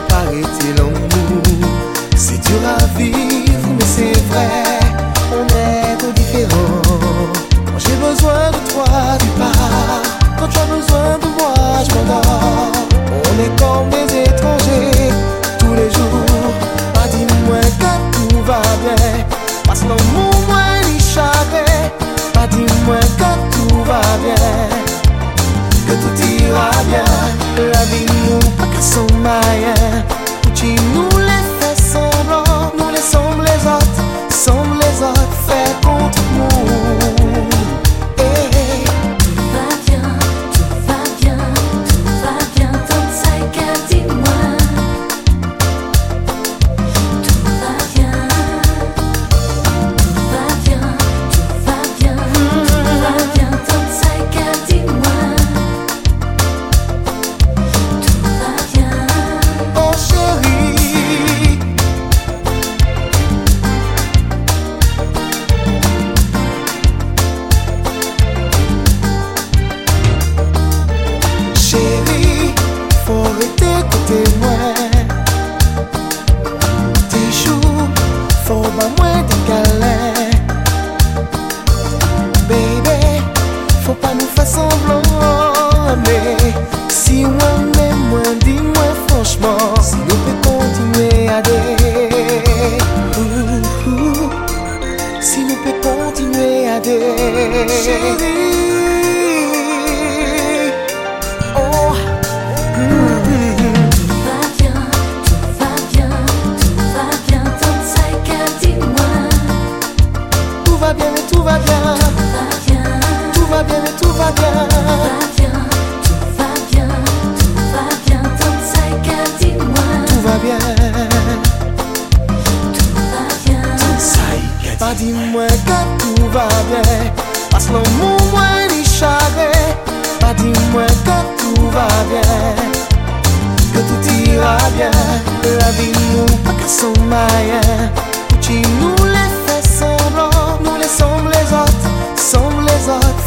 paraît-il en nous. C'est dur à vivre, mais c'est vrai, on est trop différents. Quand j'ai besoin de toi, tu pars. Quand tu as besoin de moi, je m'endors. On est comme des étrangers tous les jours. Pas dis-moi que tout va bien, parce que l'amour, moi, il chagrin. Pas dis-moi que tout va bien, que tout ira bien. La vie nous pas qu'à son moyen. Tu nous les fait semblant, nous les sommes les autres fait contre nous. Hey. Tout va bien, tout va bien, tout va bien, tant ça qu'elle dis-moi. Tout va bien, tout va bien, tout va bien, tout va bien, tant ça qu'elle dis-moi. Tout va bien. Oh chérie, chérie, faut arrêter côté moi. Tes jours, faut pas moins de câlins. Baby, faut pas nous faire semblant. Mais si moi même moi, dis-moi franchement, si nous peut continuer à aider. Si nous peut continuer à aider. Chérie. Oh. Tout va bien, tout va bien, tout va bien, tant ça qu'elle dis-moi. Tout va bien, mais tout va bien. Tout va bien, Tout va bien, mais tout va bien. tout va bien, tout va bien, tout va bien, tant ça qu'elle dis-moi. Tout va bien. Tout va bien, Pas dis-moi que tout va bien, parce que l'amour, moi, il chagrin. Pas dis-moi que tout va bien, que tout ira bien. La vie nous pas qu'à son moyen. Tu nous les fait semblant, nous les sommes les autres